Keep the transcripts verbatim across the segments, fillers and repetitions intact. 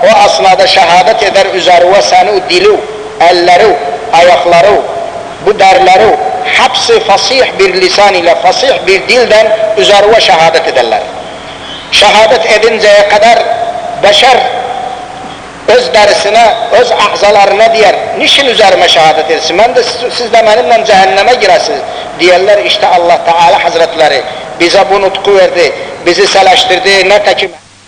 o asnada şehadet eder üzeri ve seni dili, elleri, ayakları, bu derleri hepsi fasih bir lisan ile, fasih bir dilden üzeri ve şehadet ederler. Şehadet edinceye kadar beşer öz derisine, öz azalarına diyer, niçin üzerime şehadet etsin, ben de siz de benimle cehenneme giresiniz diyerler. İşte Allah Teala Hazretleri bize bu nutku verdi, bizi seleştirdi, ne tekim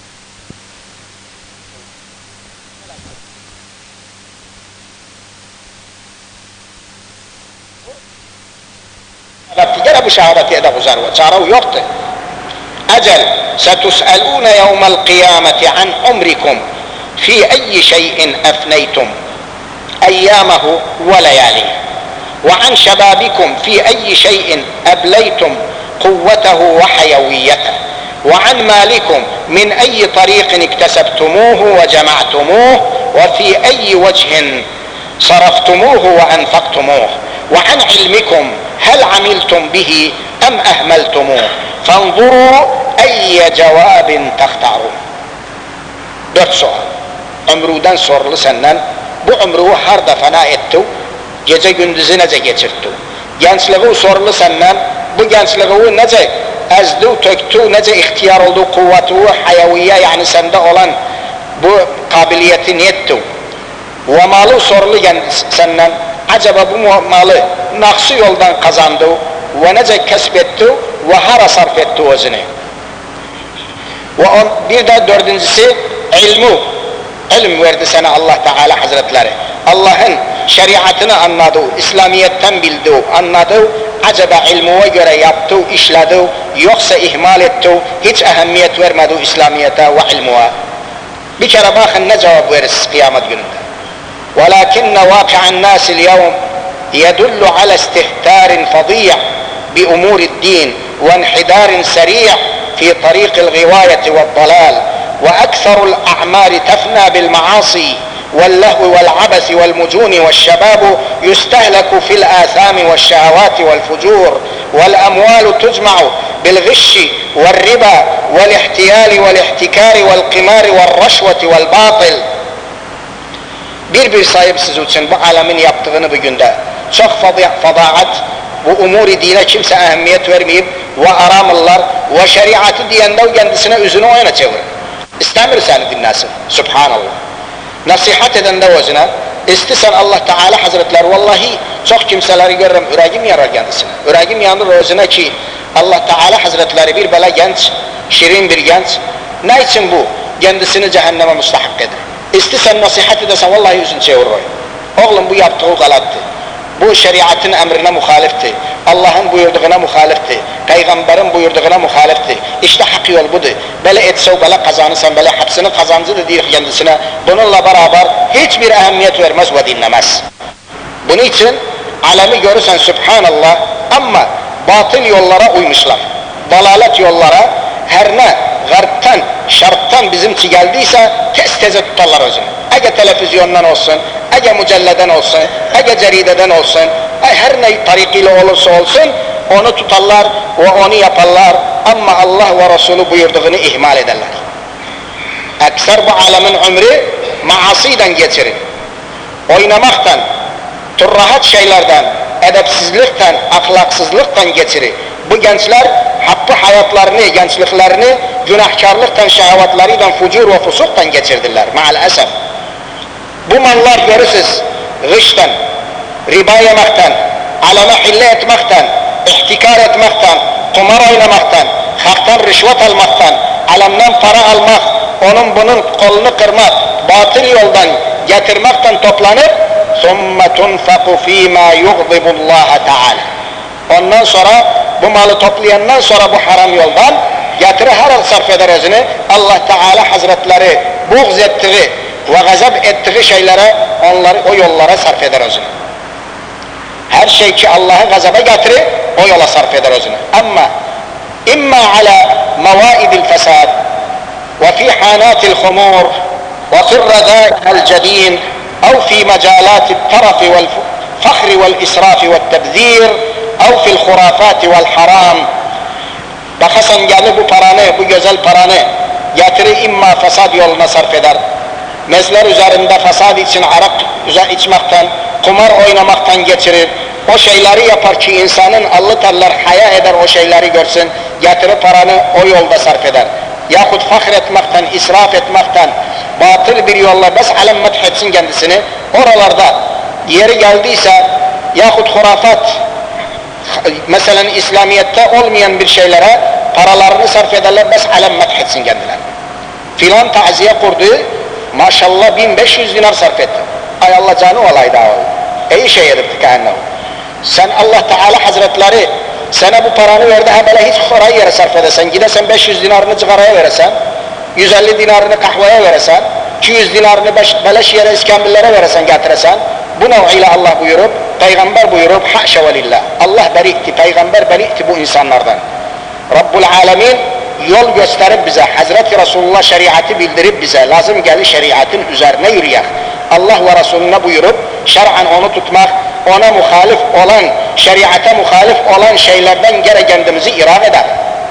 gene bu şehadeti edep uzar ve çare yoktu. Ecel setus'elûne yevmel kıyameti an umrikum fi ayyi şeyin efneytum eyyâmehu ve leyâlih ve an şebâbikum fi ayyi şeyin ebleytum kuvvetehu ve hayaviyyeteh ve an mâlikum min ayyi tariqin iktesebtumuhu ve cema'tumuhu ve fi ayyi vecihin صرفتموه وأنفقتموه وعن علمكم هل عملتم به أم أهملتموه فانظروا أي جواب تختارون. Dört sual. Ömrüden sorulu senden, bu ömrü harda fena etti, gece gündüzü nece geçirtti? Gençliği sorulu senden, bu gençliği nece ezdi, töktü, nece ihtiyar oldu, kuvveti, hayaviye yani sende olan bu kabiliyeti niyetti? Ve malı sorulu senden, acaba bu malı naksı yoldan kazandı ve nece kesbetti ve hara sarf etti özünü? Ve on, bir de dördüncüsü ilmu, ilim verdi sana Allah Teala Hazretleri. Allah'ın şeriatını anladı, İslamiyet'ten bildi, anladı, acaba ilmuğa göre yaptı, işledi, yoksa ihmal etti, hiç ehemmiyet vermedi İslamiyet'e ve ilmuğa. Bir kere bakın ne cevap veririz kıyamet gününde. ولكن واقع الناس اليوم يدل على استهتار فظيع بأمور الدين وانحدار سريع في طريق الغواية والضلال وأكثر الأعمار تفنى بالمعاصي واللهو والعبث والمجون والشباب يستهلك في الآثام والشهوات والفجور والأموال تجمع بالغش والربا والاحتيال والاحتكار والقمار والرشوة والباطل. Bir bir sahipsiz için bu alemin yaptığını bugün de çok fadaat, bu umur-i dine kimse ehemmiyet vermeyip ve aramırlar ve şeriatı diyende kendisine yüzünü oyuna çevirir. İstemir seni dinlesin. Subhanallah. Nasihat eden de özüne, istisen Allah Teala Hazretleri, vallahi çok kimseleri görürüm, yüreğim yarar kendisine. Yüreğim yanır özüne ki Allah Teala Hazretleri bir böyle genç, şirin bir genç, ne için bu? Kendisini cehenneme müstahak eder. İstisen nasihat edesen vallahi yüzünü çevirir. Oğlum bu yaptığı galattı. Bu şeriatın emrine muhalifti. Allah'ın buyurduğuna muhalifti. Peygamberin buyurduğuna muhalifti. İşte hak yol budur. Böyle etse böyle kazanırsan böyle hepsinin kazancıdır diyor kendisine. Bununla beraber hiçbir ehemmiyet vermez ve dinlemez. Bunun için alemi görürsen Subhanallah, ama batıl yollara uymuşlar. Dalalet yollara, her ne garptan, şarttan bizimki geldiyse tez teze tutarlar özünü. Ege televizyondan olsun, ege mücelleden olsun, ege cerideden olsun, her ne tarikiyle olursa olsun onu tutarlar ve onu yaparlar, ama Allah ve Resulü buyurduğunu ihmal ederler. Ekser bu alemin ömrü maasiden geçirir. Oynamaktan, turrahat şeylerden, edepsizlikten, ahlaksızlıktan geçirir. Bu gençler hakkı hayatlarını, gençliklerini günahkarlıktan, şehvetleriden, fucur ve fusuktan geçirdiler maalesef. Bu mallar görürsünüz gıştan, riba yemekten, aleme hille etmekten, ihtikar etmekten, kumar oynamaktan, haktan rüşvet almaktan, alemden para almak, onun bunun kolunu kırmak, batıl yoldan getirmekten toplanıp ثُمَّ تُنْفَقُ ف۪ي مَا يُغْضِبُ اللّٰهَ تَعَالَى. Ondan sonra bu malı toplayandan sonra bu haram yoldan getirir her sarf eder özünü. Allah Teala Hazretleri buğz ettiği ve gazap ettiği şeylere, onları o yollara sarf eder özünü. Her şey ki Allah'ı gazaba getirir o yola sarf eder özünü. Ama imma ala mavaidil fesad ve fi hanatil humur ve fi radâ'il cedîn ev fi mecâlâtil tarafi vel fahri vel israfi vel tebzîr ev fil hurafati vel haram. Bakasan gelir bu paranı, bu güzel paranı getirir imma fesad yoluna sarf eder, mezler üzerinde fasad için arak içmekten, kumar oynamaktan geçirir. O şeyleri yapar ki insanın allı terler, haya eder o şeyleri görsün, getirip paranı o yolda sarf eder. Yahut fahretmekten, israf etmekten, batıl bir yolla bes alem methetsin kendisini, oralarda yeri geldiyse yahut hurafat, mesela İslamiyet'te olmayan bir şeylere paralarını sarf ederler, bes alem methetsin kendilerini. Filan taziye kurdu, maşallah bin beş yüz dinar sarf etti. Ay Allah canı olaydı o. İyi şey edipti kendine. Sen Allah Teala Hazretleri sana bu paranı verdi, ha böyle hiç orayı yere sarf edersen, gidersen beş yüz dinarını cigaraya verirsen, yüz elli dinarını kahveye verirsen, iki yüz dinarını beş, beleş yere iskambillere verirsen, getiresen, bu nev'iyle Allah buyurup, Peygamber buyurup, haşa ve lillah. Allah beri'ti, Peygamber beri'ti bu insanlardan. Rabbul Alemin yol gösterip bize, Hazreti Resulullah şeriatı bildirip bize, lazım geldi şeriatın üzerine yürüyek. Allah ve Resulüne buyurup, şer'an onu tutmak, ona muhalif olan, şeriata muhalif olan şeylerden gene kendimizi irad eder.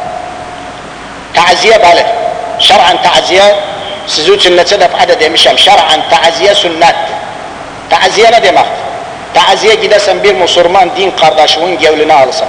Taziye balir. Şer'an taziye, sizi için neçe defa da demişim, şer'an taziye sünnettir. Taziye ne demektir? Taziye gidersen bir Müslüman din kardeşinin gevlini alırsan.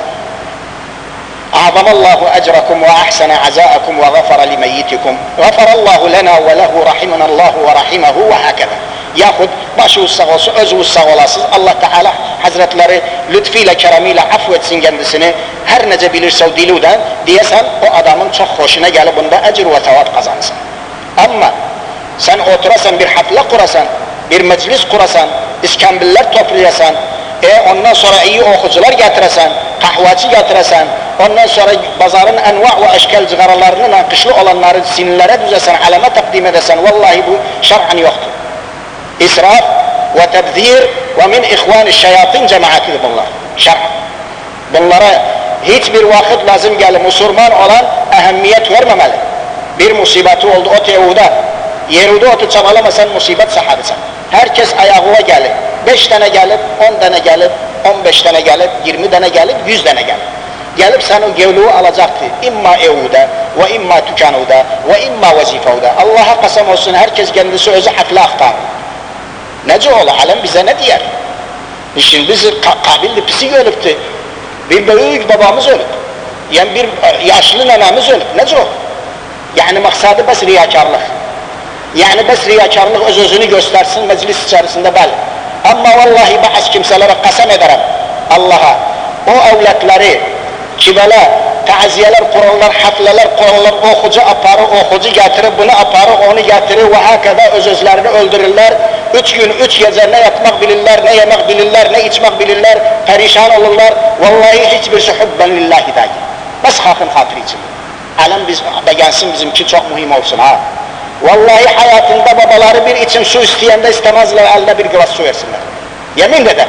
Azamallahu ecrakum ve ahsana azaakum ve gafara limeyyitikum. Gafarallahu lena ve lehu rahimanallahu ve rahimahu ve hakeza. Yahut başı sağ olsun, özü sağ olasız, Allah Teala Hazretleri lütfiyle, keremiyle affetsin kendisini, her nece bilirse o diluden, diyesen o adamın çok hoşuna gelip bunda ecir ve tevat kazanırsın. Ama sen oturasan, bir hafle kurasan, bir meclis kurasan, iskambiller toplayasan, e ondan sonra iyi okucular getiresen, kahvacı getiresen, ondan sonra pazarın enva ve eşkel cigaralarının nakışlı olanları sinirlere düzesen, aleme takdim edesen, vallahi bu şer'an yoktur. İsraf ve tebzir ve min ihvan-ı şeyatın cemaatidir bunlar. Şer'an. Bunlara hiçbir vakit lazım gelir, Müslüman olan ehemmiyet vermemeli. Bir musibeti oldu o tevuda, yerinde otu çabalamasan musibet sahabisan. Herkes ayağına gelir. Beş tane gelip, on tane gelip, on beş tane gelip, yirmi tane gelip, yüz tane gelip. Gelip sen o gevluğu alacaktı. İmma evuda, ve imma tükanuda, ve imma vazifauda. Allah'a kasam olsun, herkes kendisi özü hafle aktar. Nece oğlu, alem bize ne diyer? Şimdi bizi kabilli pisi ölüptü. Bir büyük babamız ölüp. Yani bir yaşlı nenemiz ölüp. Nece o? Yani maksadı bes riyakarlık. Yani bes riyakarlık öz özünü göstersin meclis içerisinde belli. Ama vallahi bazı kimselere kasem ederim Allah'a. O evletleri ki böyle taziyeler kurarlar, hafleler kurarlar, okucu aparı, okucu getirir, bunu aparı, onu getirir ve hakeza öz özlerini öldürürler. Üç gün, üç gece ne yatmak bilirler, ne yemek bilirler, ne içmek bilirler, perişan olurlar. Vallahi hiçbir şey hubben lillahi değil. Bes hakkın hatırı için. Alem biz, beğensin bizimki çok mühim olsun ha. Vallahi hayatında babaları bir içim su isteyende istemezler, eline bir glas su versinler. Yemin ederim.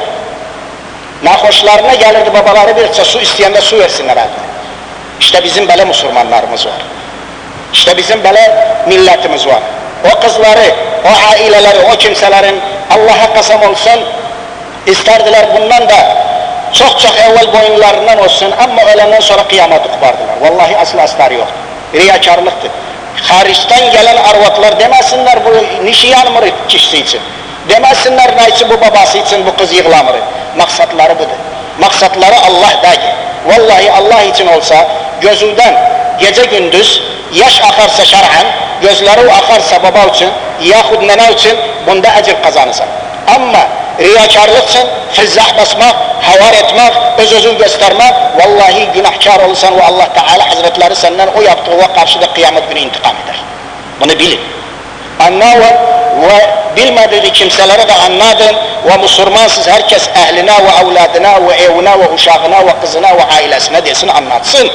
Nahoşlarına gelirdi babaları bir içim su isteyende su versinler eline. İşte bizim böyle Müslümanlarımız var. İşte bizim böyle milletimiz var. O kızları, o aileleri, o kimselerin Allah'a kasam olsun isterdiler bundan da çok çok evvel boyunlarından olsun ama ölenden sonra kıyameti kopardılar. Vallahi aslı astarı yok. Riyakarlıktır. Hariçten gelen arvatlar demesinler bu nişiyan mı kişisi için. Demesinler ne için bu babası için bu kız yığılamır. Maksatları budur. Maksatları Allah değil. Vallahi Allah için olsa gözünden gece gündüz yaş akarsa şer'an, gözleri akarsa baba için yahut nene için bunda ecir kazanırsan. Ama riyakarlık için fizzah basmak, havar etmek, öz özün göstermek, vallahi günahkar olursan ve Allah Teala Hazretleri senden o yaptığı ve karşıda kıyamet günü intikam eder. Bunu bilin. Anla ve, ve bilmediği kimselere de anladın ve Müslümansız herkes ehline ve evladına ve evine ve uşağına ve kızına ve ailesine desin anlatsın.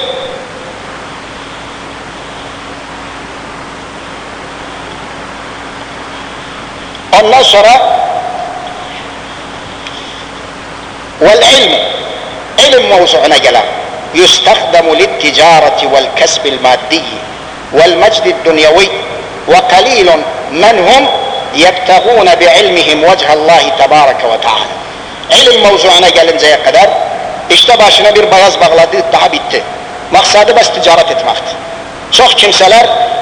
Ondan sonra vel ilm, ilim mevzuuna gelen yustakdamu litticareti vel kesbil maddi vel mecdi dünyevi ve kalilun menhum yebtagûne bi'ilmihim vechallâhi tebâreke ve teâlâ. İlim mevzuuna gelinceye kadar işte başına bir bayaz bağladı, daha bitti. Maksadı bes ticaret etmekti. Çok kimseler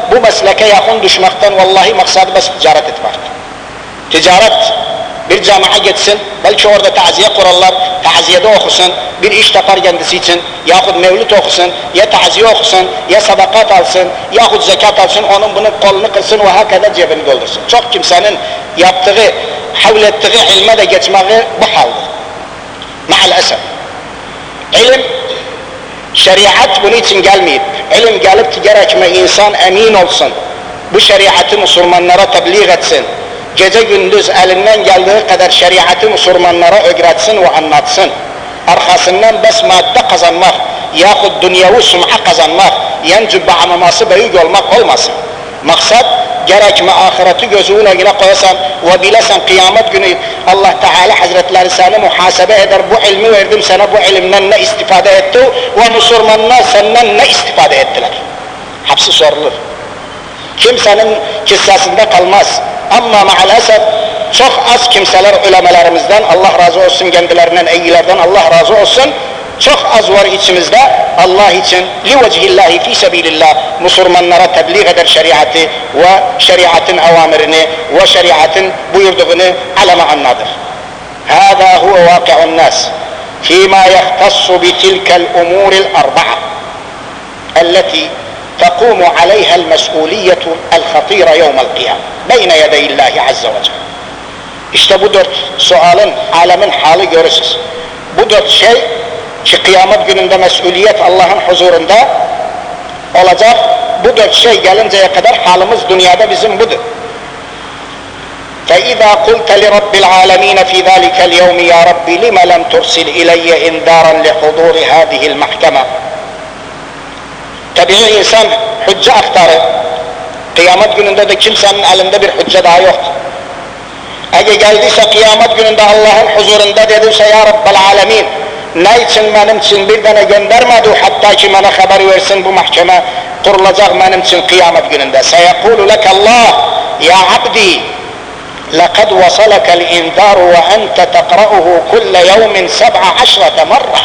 bu mesleke yakın düşmekten vallahi maksadı bes ticaret etmektir. Ticaret, bir camiye gitsin, belki orada taziye kurarlar, taziyede okusun, bir iş tapar kendisi için, yahut mevlüt okusun, ya taziye okusun, ya sadakat alsın, yahut zekat alsın, onun bunun kolunu kılsın ve hakikaten cebini doldursun. Çok kimsenin yaptığı, havlettiği ilme de geçmeyi bu haldir. Maalesef. İlim, şeriat bunun için gelmeyip, ilim gelip ki gerekme insan emin olsun, bu şeriatı Müslümanlara tebliğ etsin, gece gündüz elinden geldiği kadar şeriatı Müslümanlara öğretsin ve anlatsın. Arkasından bes madde kazanmak, yahut dünyevi sum'a kazanmak, yani cübba'amaması büyük olmak olmasın. Maksat, gerekme ahireti gözünün önüne koyasan ve bilesen kıyamet günü Allah Teala Hazretleri seni muhasebe eder, bu ilmi verdim sana, bu ilimden ne istifade etti ve Müslümanlar senden ne istifade ettiler. Hepsi sorulur. Kimsenin kissasında kalmaz. Ama maalesef çok az kimseler ulemelerimizden, Allah razı olsun kendilerinden, iyilerden Allah razı olsun, çok az var içimizde Allah için li vecihillahi fi sebilillah Müslümanlara tebliğ eder şeriatı ve şeriatın avamirini ve şeriatın buyurduğunu aleme anladır. Hâzâ huve vâki'un nâs fîmâ yehtassu bitilkel umûril arba'a elleti تقوم عليها المسؤولية الخطيرة يوم القيامة بين يدي الله عز وجل. İşte bu dört sualın, alemin hali görürsünüz. Bu dört şey ki kıyamet gününde mesuliyet Allah'ın huzurunda olacak. Bu dört şey gelinceye kadar halimiz dünyada bizim budur. فَإِذَا قُلْتَ لِرَبِّ الْعَالَمِينَ فِي ذَلِكَ الْيَوْمِ يَا رَبِّ لِمَ لَمْ تُرْسِلْ إِلَيَّ إِنْذَارًا لِحُضُورِ هَذِهِ الْمَحْكَمَةِ. Tabii insan hücce aktarı, kıyamet gününde de kimsenin elinde bir hücce daha yoktur. Eğer geldiyse kıyamet gününde Allah'ın huzurunda dediyse ya Rabbel Alemin, ne için benim için bir tane göndermedi hatta ki bana haber versin bu mahkeme kurulacak benim için kıyamet gününde. Seyekulu lekallah ya abdi لَقَدْ وَصَلَكَ الْاِنْذَارُ وَاَنْتَ تَقْرَأُهُ كُلَّ يَوْمٍ سَبْعَ عَشْرَةَ مَرَّةً.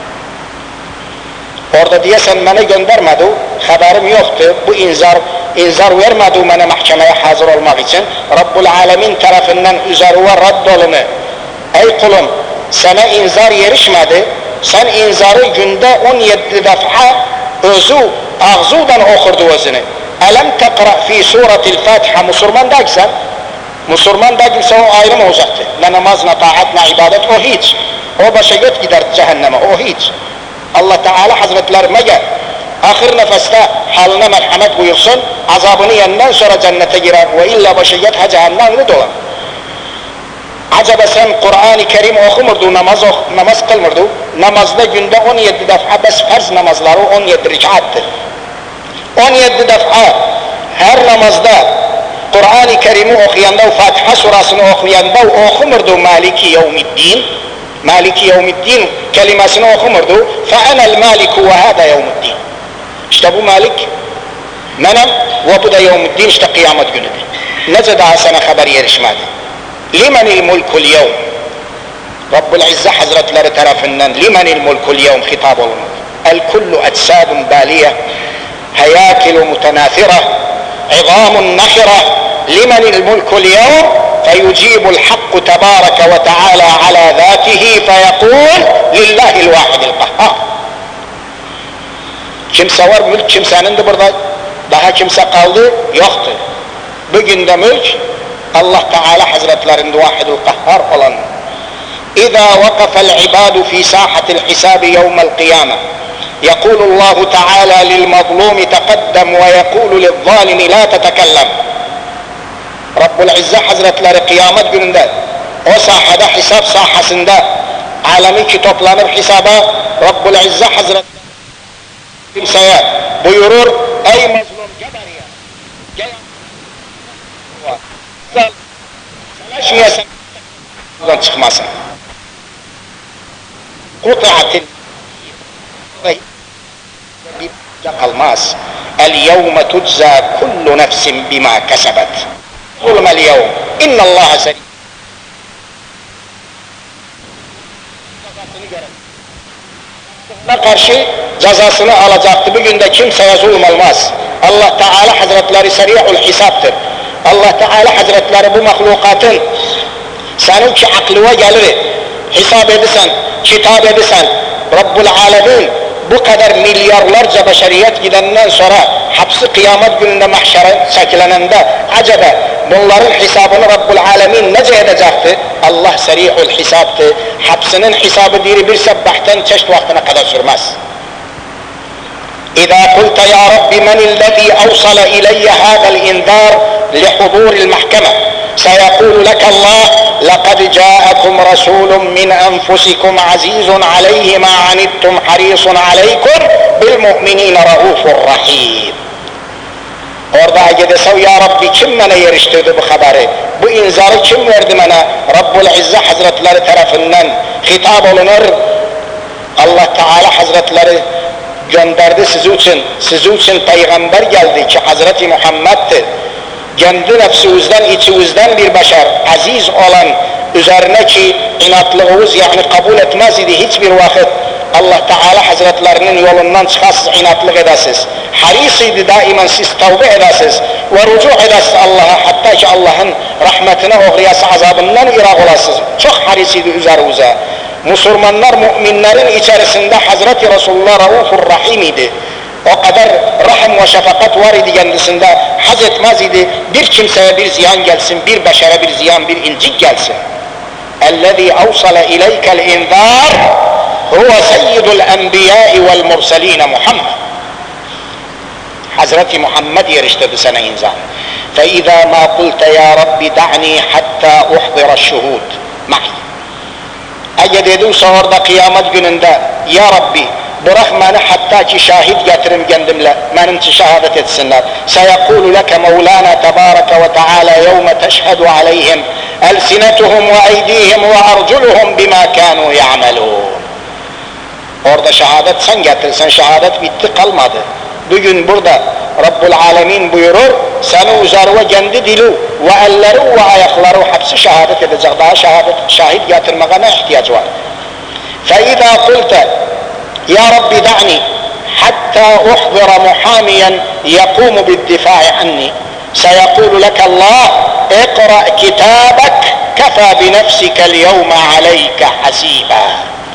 Orada diye sen beni göndermedi, haberim yoktu, bu inzar, inzar vermedi bana mahkemeye hazır olmak için. Rabbul Alemin tarafından üzerine reddolunu, ey kulum sana inzar yerişmedi, sen inzarı günde on yedi defa özü, ağzıdan okurdu özünü. Elem tekra fi suretil Fatiha, Müslüman değilsen, Müslüman değilse o ayrım olacaktı. Ne namaz, ne taat, ne ibadet, o hiç. O başa göt gider cehenneme, o hiç. Allah Teala Hazretleri meğer ahir nefeste haline merhamet buyursun, azabını yenden sonra cennete girer ve illa başı yet ha cehennemli dolar. Acaba sen Kur'an-ı Kerim okumurdu, namaz, namaz kılmırdı, namazda günde on yedi defa bes farz namazları on yedi rikattır. on yedi defa her namazda Kur'an-ı Kerim'i okuyanda, Fatiha surasını okuyanda okumurdu Maliki Yevmiddin. Maliki Yevmiddin kelimesini okumurdu. فَاَنَا الْمَالِكُ وَهَذَا يَوْمُدِّينَ. İşte bu Malik, menem ve bu da Yevmiddin, işte kıyamet günüdür. Nece daha sana haber yerişmedi. لِمَنِ الْمُلْكُ الْيَوْمِ. Rabbul İzze Hazretleri tarafından لِمَنِ الْمُلْكُ الْيَوْمِ hitap olunur. الْكُلُّ اَجْسَادٌ بَالِيَةٌ هَيَاكِلُ مُتَنَاثِرَةٌ عِظَامٌ نَخِرَةٌ لِمَنِ الْمُلْكُ الْيَوْمِ فيجيب الحق تبارك وتعالى على ذاته فيقول لله الواحد القهار. Kimse var, mülk kimsenindir burada, daha kimse kaldı yoktur. Bugün de mülk Allah Teala Hazretlerinde vahidul kahhar olan. İza vakafel ibadu fi sahatil hisabi yevmel kıyame yekulullahu Teala lil mazlumi teqaddem ve yekulu lil zalimi la tetekellem. Rabbul İzze Hazretleri kıyamet gününde o sahada, hesap sahasında alemi ki toplanır hesaba, Rabbul İzze Hazretleri kimseye buyurur, ey mazlum geberiye gel savaşmayasın, buradan çıkmasın. Kut'atil bir kalmaz. El yevme tujza kullu nefsin bima kesebet. Zulme el yevm. İnna Allaha seri. Ne karşı cezasını alacaktı. Bugün de kimseye zulm olmaz. Allah Teala Hazretleri seri'ul hesaptır. Allah Teala Hazretleri bu mahlukatın senin ki aklına gelir, hesap edisen, kitap edisen, Rabbul Alemin bu kadar milyarlarca beşeriyet gidenden sonra hapsi kıyamet gününde mahşere çekilenende acaba bunların hesabını Rabbul Alemin nece edecekti? Allah seri'ul hesaptı. Hapsinin hesabı diri bir sebbahten çeşit vaktine kadar sürmez. إذا قلت يا رب من الذي أوصل إلي هذا الإنذار لحضور المحكمة سيقول لك الله لقد جاءكم رسول من أنفسكم عزيز عليه ما عنتم حريص عليكم بالمؤمنين رؤوف رحيم. Orada acı desev ya Rabbi kim bana yeriştirdi bu haberi? Bu inzarı kim verdi bana? Rabbul İzze Hazretleri tarafından hitap olunur. Allah Teala Hazretleri gönderdi sizi için, sizi için peygamber geldi ki Hazreti Muhammed'tir. Kendi nefsinizden, içinizden bir beşer, aziz olan, üzerine ki inatlığınız yani kabul etmez idi hiçbir vakit. Allah Teala Hazretlerinin yolundan çıkasız inatlık edesiz. Haris idi daimen siz tevbe edesiz ve rucu edesiz Allah'a, hatta ki Allah'ın rahmetine uğrayası azabından irak olasız. Çok haris idi üzerinize. Müslümanlar, müminlerin içerisinde Hazreti Resulullah Raufur Rahim idi. O kadar rahim ve şefakat var idi kendisinde, haz etmez idi. Bir kimseye bir ziyan gelsin, bir beşere bir ziyan, bir incik gelsin. اَلَّذ۪ي اَوْصَلَ اِلَيْكَ الْاِنْذَارِ هُوَ سَيِّدُ الْاَنْبِيَاءِ وَالْمُرْسَل۪ينَ Muhammed. Hazreti Muhammed yeriştirdi sana inzar. فَاِذَا مَا قُلْتَ يَا رَبِّ دَعْنِي حَتَّى اُحْضِرَ الشُّهُودِ مَعِي. Eğer dedimse orada kıyamet gününde ya Rabbi bırak beni hatta ki şahit getirim kendimle, benim için şehadet etsinler. سَيَقُولُ لَكَ مَوْلَانَا تَبَارَكَ وَتَعَالَى يَوْمَ تَشْهَدُ عَلَيْهِمْ أَلْسِنَتُهُمْ وَاَيْدِيهِمْ وَاَرْجُلُهُمْ بِمَا كَانُوا يَعْمَلُونَ. Orada şehadet sen getirsen, şehadet bitti kalmadı. Bugün burada Rabbul Alemin buyurur, senin üzerine kendi dili ve elleri ve ayakları hepsi şehadet edecek. Daha şehadet, şahit getirmeye ne ihtiyaç var? فَاِذَا قُلْتَ يا رب دعني حتى أحضر محاميا يقوم بالدفاع عني سيقول لك الله اقرأ كتابك كفى بنفسك اليوم عليك حسيبا.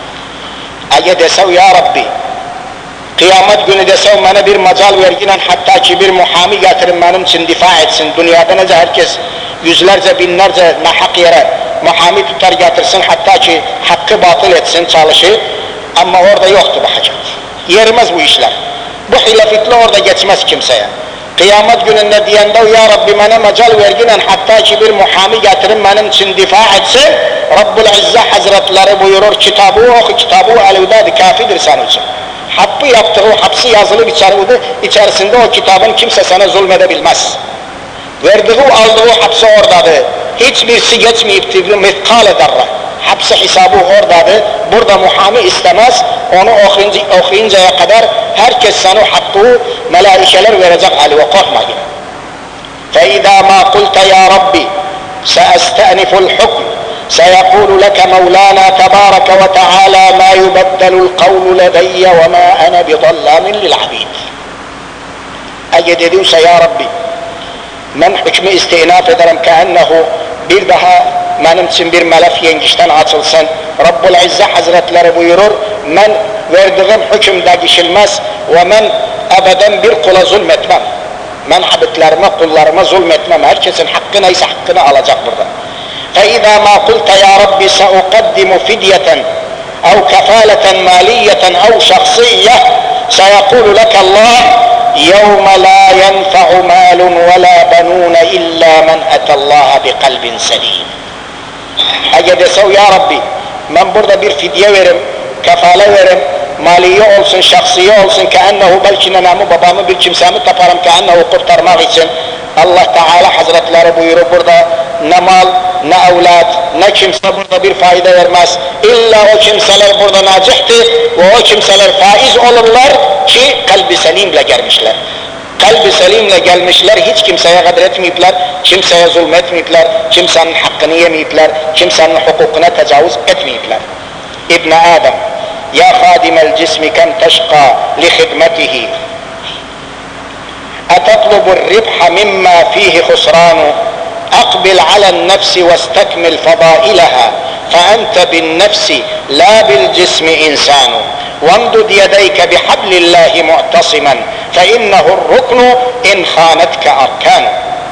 Eğer desev ya Rabbi kıyamet günü desev bana bir macal verginen hatta ki bir muhami getirin benim için difa etsin. Dünyada nece herkes yüzlerce binlerce nahak yere muhami tutar getirsin hatta ki hakkı batıl etsin çalışır. Ama orada yoktu bu hacat. Yermez bu işler. Bu hilafetli orada geçmez kimseye. Kıyamet gününde diyende ya Rabbi bana mecal verginen hatta ki bir muhami getirin benim için difa etsin. Rabbul İzze Hazretleri buyurur kitabı oku, kitabı elevdâdi kafidir senin için. Hakkı yaptığı hapsi yazılı içeride, içerisinde o kitabın kimse sana zulmedebilmez. Verdiği aldığı hapsi oradadır. Hiçbirisi geçmeyipti bir mitkal ederler. Hapsi hesabı oradadır. Burada muhami istemez. Onu okuyunca, okuyuncaya kadar herkes sana hakkı melaikeler verecek Ali ve korkma gibi. فَاِذَا مَا قُلْتَ يَا رَبِّ سَأَسْتَأْنِفُ الْحُكْمِ سَيَقُولُ لَكَ مَوْلَانَا تَبَارَكَ وَتَعَالَى مَا يُبَدَّلُ الْقَوْلُ لَدَيَّ وَمَا أَنَا بِضَلَّامٍ لِلْعَبِيدِ. Eğer dediyse ya Rabbi ben hükmü istinaf ederim keennehu bir daha benim için bir melef yengişten açılsın. Rabbul İzze Hazretleri buyurur, ben verdiğim hüküm değişilmez ve ben ebeden bir kula zulmetmem. Ben habitlerime, kullarıma zulmetmem. Herkesin hakkı neyse hakkını alacak burada. فَاِذَا مَا قُلْتَ يَا رَبِّ سَأُقَدِّمُ فِدْيَةً اَوْ كَفَالَةً مَالِيَّةً اَوْ شَخْصِيَّةً سَيَقُولُ لَكَ اللّٰهِ يَوْمَ لَا يَنْفَعُ مَالٌ وَلَا بَنُونَ إِلَّا مَنْ أَتَى اللّٰهَ بِقَلْبٍ سَلِيمٍ. Eğer desev ya Rabbi ben burada bir fidye verim, kefale verim, maliye olsun, şahsiye olsun keennehu belki nenemi babamı bir kimsemi taparım keennehu kurtarmak için. Allah Teala Hazretleri buyurur burada ne mal, ne evlat, ne kimse burada bir fayda vermez. İlla o kimseler burada nacihtir ve o kimseler faiz olurlar ki kalbi selimle gelmişler. Kalbi selimle gelmişler, hiç kimseye kadar etmeyipler, kimseye zulmetmeyipler, kimsenin hakkını yemeyipler, kimsenin hukukuna tecavüz etmeyipler. İbn Adam, ya khadimel cismi kem teşqa li hidmetihi أتطلب الربح مما فيه خسران أقبل على النفس واستكمل فضائلها فأنت بالنفس لا بالجسم إنسان وامدد يديك بحبل الله معتصما فإنه الركن إن خانتك أركان.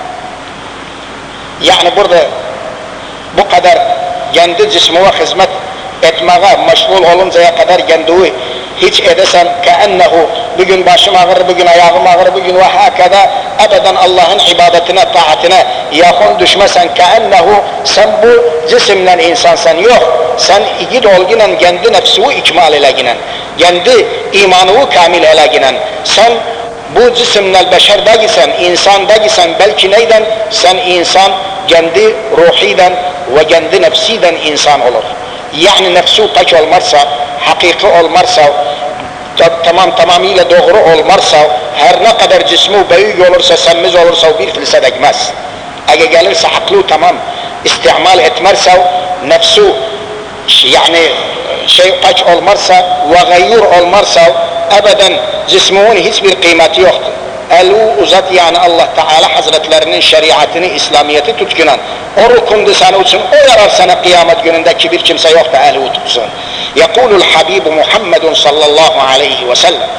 Yani burada bu kadar kendi cismine hizmet etmeye meşgul oluncaya kadar kendini hiç edesen keennehu bugün başım ağrır, bugün ayağım ağrır, bugün ve hakada ebeden Allah'ın ibadetine, taatine yakın düşmesen keennehu sen bu cisimle insansan. Yok, sen igid olginen kendi nefsini ikmal eleginen, kendi imanını kamil eleginen, sen bu cisimle beşerde gisen, insanda gisen belki neyden? Sen insan kendi ruhiden ve kendi nefsiden insan olur. Yani nefsi kaç olmazsa, hakiki olmazsa, tamam tamamıyla doğru olmazsa, her ne kadar cismi büyük olursa, semiz olursa bir filse değmez. Eğer gelirse aklı tamam istimal etmezse, nefsi yani şey kaç olmazsa ve gayyur olmazsa, ebeden cisminin hiçbir kıymeti yoktur. Elu uzat yani Allah Teala Hazretlerinin şeriatını, İslamiyeti tutkunan. O rukundu sana için, o yarar sana kıyamet gününde ki bir kimse yok da elu tutsun. Yekulul Habibu Muhammedun sallallahu aleyhi ve sellem.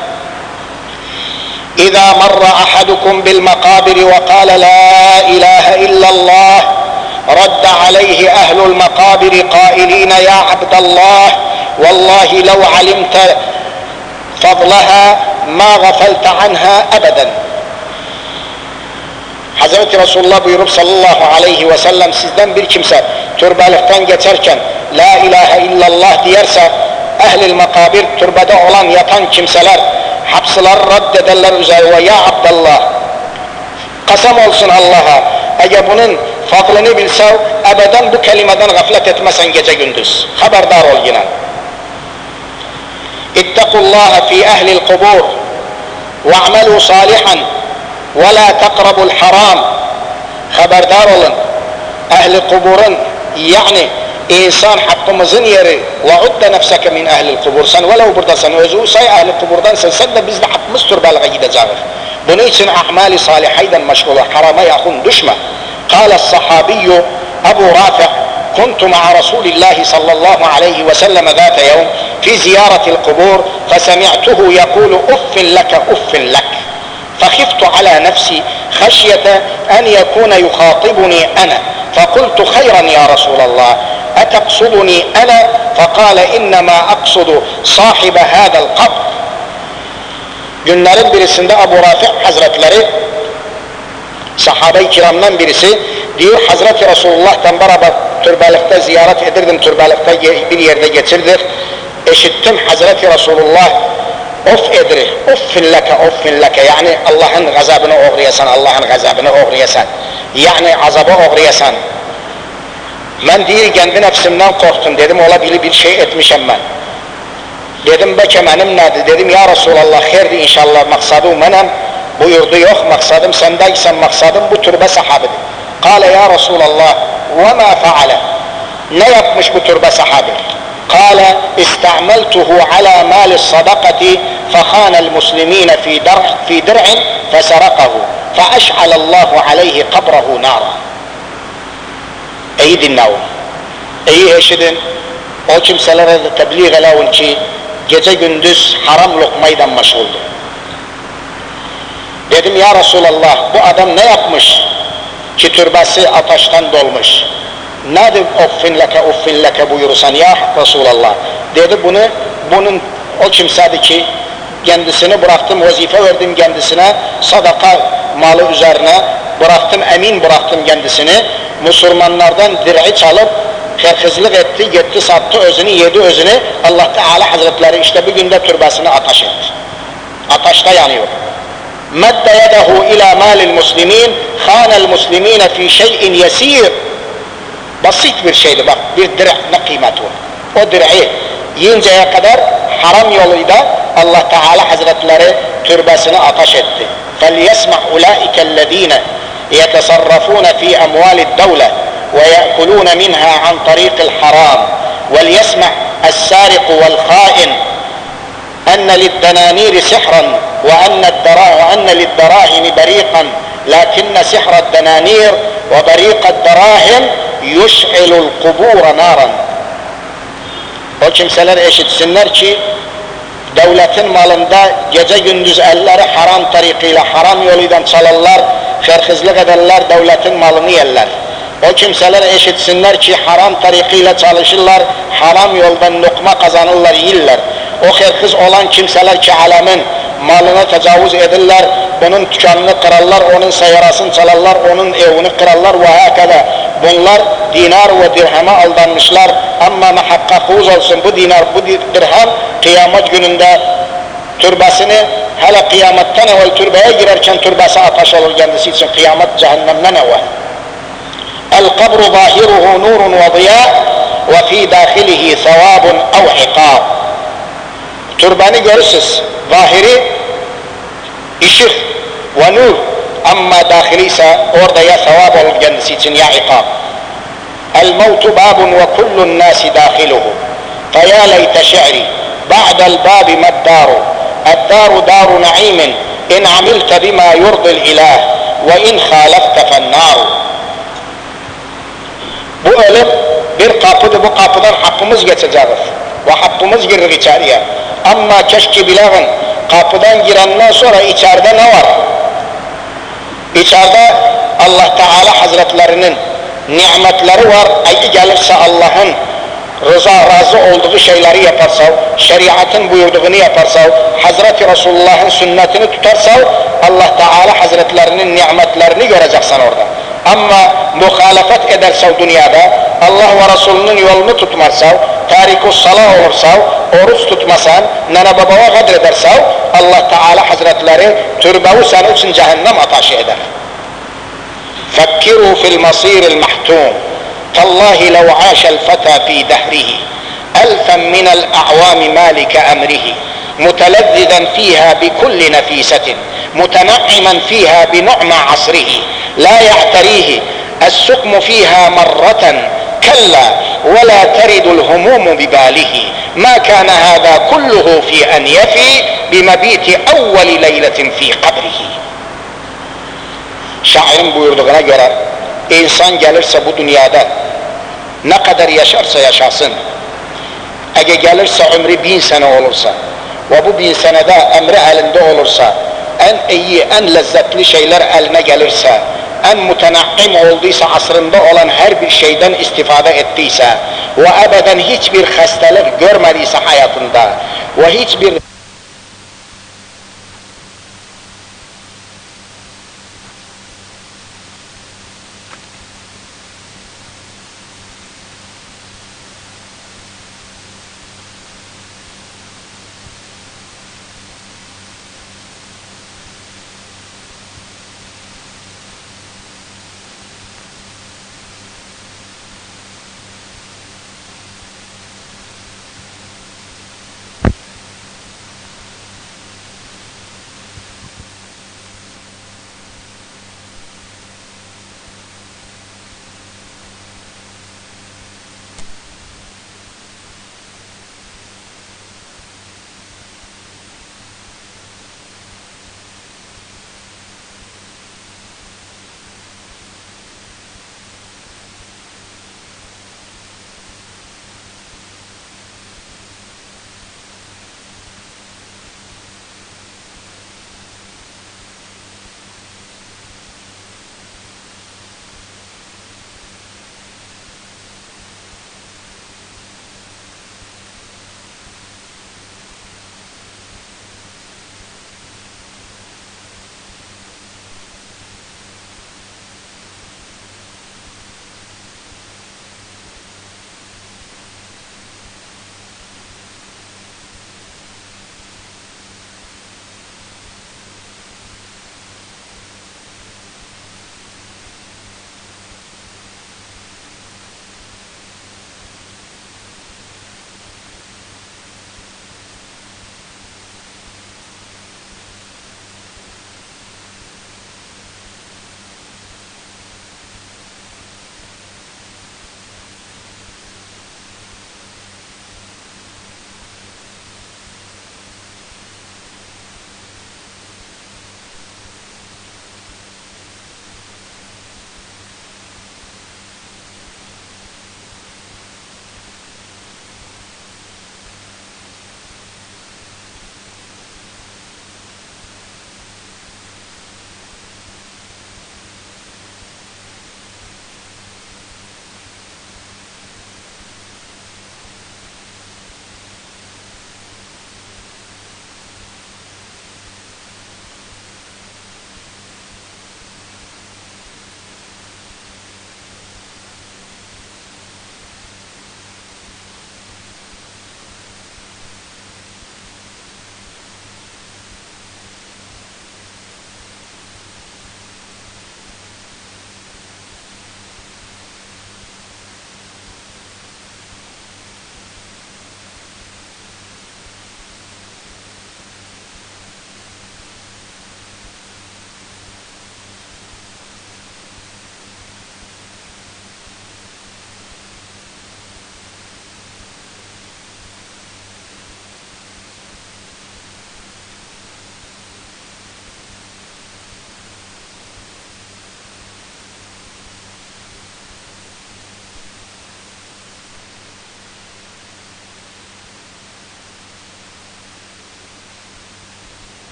İzâ marra ahadukum bil makabiri ve kâle la ilahe illallah radda aleyhi ehlul makabiri kâilîne ya abdallah vallahi lev alimte fadlaha ma gafalta anha ebeden. Hazreti Resulullah buyurup sallallahu aleyhi ve sellem sizden bir kimse türbelikten geçerken la ilahe illallah diyerse ehl-i makabir türbede olan yatan kimseler hapsılar reddederler üzerine ya Abdallah kasam olsun Allah'a eğer bunun fadlını bilse ebeden bu kelimeden gaflet etmesen gece gündüz haberdar ol yine. İttakullaha fi ehlil kubur ve'amelû salihan ve la takrabul haram. Haberdar olun ehli kuburun yani insan hakkımızın yeri ve udde nefseke min ehlil kubur. Sen velev buradasın özü say ehli kuburdansın sen de biz de hakkımız türbelige gideceğiz. Bunun için a'mali salihayden meşgul harama yakın düşme. Kâle sahabiyyü Ebu Rafi' كنت مع رسول الله صلى الله عليه وسلم ذات يوم في زيارة القبور فسمعته يقول أف لك أف لك فخفت على نفسي خشية أن يكون يخاطبني أنا فقلت خيرا يا رسول الله أتقصدني أنا فقال إنما أقصد صاحب هذا القبر. Günlerin birisinde Ebu Rafi' Hazretleri sahabe-i kiramdan birisi diyor Hazreti Resulullah'tan beraber türbelikte ziyaret edirdim, türbelikte bir yerde geçirdik. Eşittim Hazreti Resulullah of edir, uffin leke, uffin leke yani Allah'ın gazabını uğrayasan, Allah'ın gazabını uğrayasan yani azabı uğrayasan. Ben değil kendi nefsimden korktum dedim olabilir bir şey etmişim ben. Dedim belki benim nedir dedim ya Resulallah hayırdı inşallah maksadım benim. Buyurdu yok maksadım sendeysen maksadım bu türbe sahabidir. Kale ya Resulallah ve ma faale ne yapmış bu türbe sahabi? Kale istameltuhu ala mali sadakati fekhanel muslimine fi dar fi dir'in fesarakahu feeş'alallahu aleyhi kabrahu nara. İyi dinleyin, iyi eşidin. O kimselere de tebliğ edin ki gece gündüz haram lokmayla meşguldür. Dedim ya Resulallah bu adam ne yapmış ki türbesi ateşten dolmuş. Nedir uffin leke uffin leke buyurursan ya Resulallah. Dedi bunu bunun o kimsedi ki kendisini bıraktım vazife verdim kendisine sadaka malı üzerine bıraktım emin bıraktım kendisini. Müslümanlardan dir'i çalıp herkeslik etti gitti sattı özünü yedi özünü Allah Teala Hazretleri işte bir günde türbesini ateş etti. Ateşte yanıyor. مد يده إلى مال المسلمين خان المسلمين في شيء يسير basit bir şeydi bak bir direk ne kıymeti var o direği yiyinceye kadar haram yoluyla Allah Teala Hazretleri türbesini ateş etti فَلْيَسْمَعْ أُولَٰئِكَ الَّذ۪ينَ يَتَصَرَّفُونَ ف۪ي أَمْوَالِ الدَّوْلَةِ وَيَأْكُلُونَ مِنْهَا عَنْ طَرِيقِ الْحَرَامِ وَلْيَسْمَعْ السَّارِقُ وَالْخَائِنُ أن للدنانير سحرا وأن, الدرا وأن للدراهم بريقا لكن سحر الدنانير وبريق الدراهم يشعل القبور نارا. O kimseler eşitsinler ki devletin malında gece gündüz elleri haram tarikiyle, haram yoluyla çalarlar, hırhızlık ederler, devletin malını yerler. O kimseler eşitsinler ki haram tarikiyle çalışırlar, haram yoldan lokma kazanırlar, yiyirler. O hırhız olan kimseler ki alemin malına tecavüz edirler, onun dükkanını kırarlar, onun seyyarasını çalarlar, onun evini kırarlar ve hakeza. Bunlar dinar ve dirheme aldanmışlar ama muhakkakuz olsun bu dinar, bu dirhem kıyamet gününde türbesini, hele kıyametten evvel türbeye girerken türbesi ateş olur kendisi için, kıyamet cehennemden evvel. El-kabru zahiruhu nurun ve ziya ve fi dâhilihi sevâbun ev ikâb. Türbeni görürsünüz, zahiri ışık ve nur, ama dahili ise orada ya sevap olur kendisi için ya ikab. El-mevtu babun ve kullun nâsi dâhiluhu. Feyâ leyte şi'ri ba'del bâbi meddâru. Eddâru dâru na'imin in amilte bima yurdil ilah ve in khâlefte fennâru. Bu ölüm bir kapıdır, bu kapıdan hakkımız geçeceğiz ve hakkımız girir içeriye. Ama keşke bileğin kapıdan girenden sonra içeride ne var? İçeride Allah Teala Hazretlerinin nimetleri var. Eğer gelirse Allah'ın rıza razı olduğu şeyleri yaparsa, şeriatın buyurduğunu yaparsa, Hazreti Resulullah'ın sünnetini tutarsa, Allah Teala Hazretlerinin nimetlerini göreceksin orada. Ama muhalefet ederse dünyada, Allah ve Resulünün yolunu tutmazsa, tarikus salah olursa, oruç tutmasan, nene babaya kadrederse, Allah Teala Hazretleri türbevi senin için cehennem ateşi eder. فكروا في المصير المحتوم تالله لو عاش الفتى في دهره ألفا من الأعوام مالك أمره متلذذا فيها بكل نفيسة متنعما فيها بنعم عصره لا يعتريه السقم فيها مرة كلا ولا ترد الهموم بباله ما كان هذا كله في أن يفي بمبيت أول ليلة في قبره. Şairin buyurduğuna göre insan gelirse bu dünyada ne kadar yaşarsa yaşasın, eğer gelirse ömrü bin sene olursa ve bu bin senede emri elinde olursa, en iyi, en lezzetli şeyler eline gelirse, en mütenaim olduysa, asrında olan her bir şeyden istifade ettiyse ve ebeden hiçbir hastalık görmediyse hayatında ve hiçbir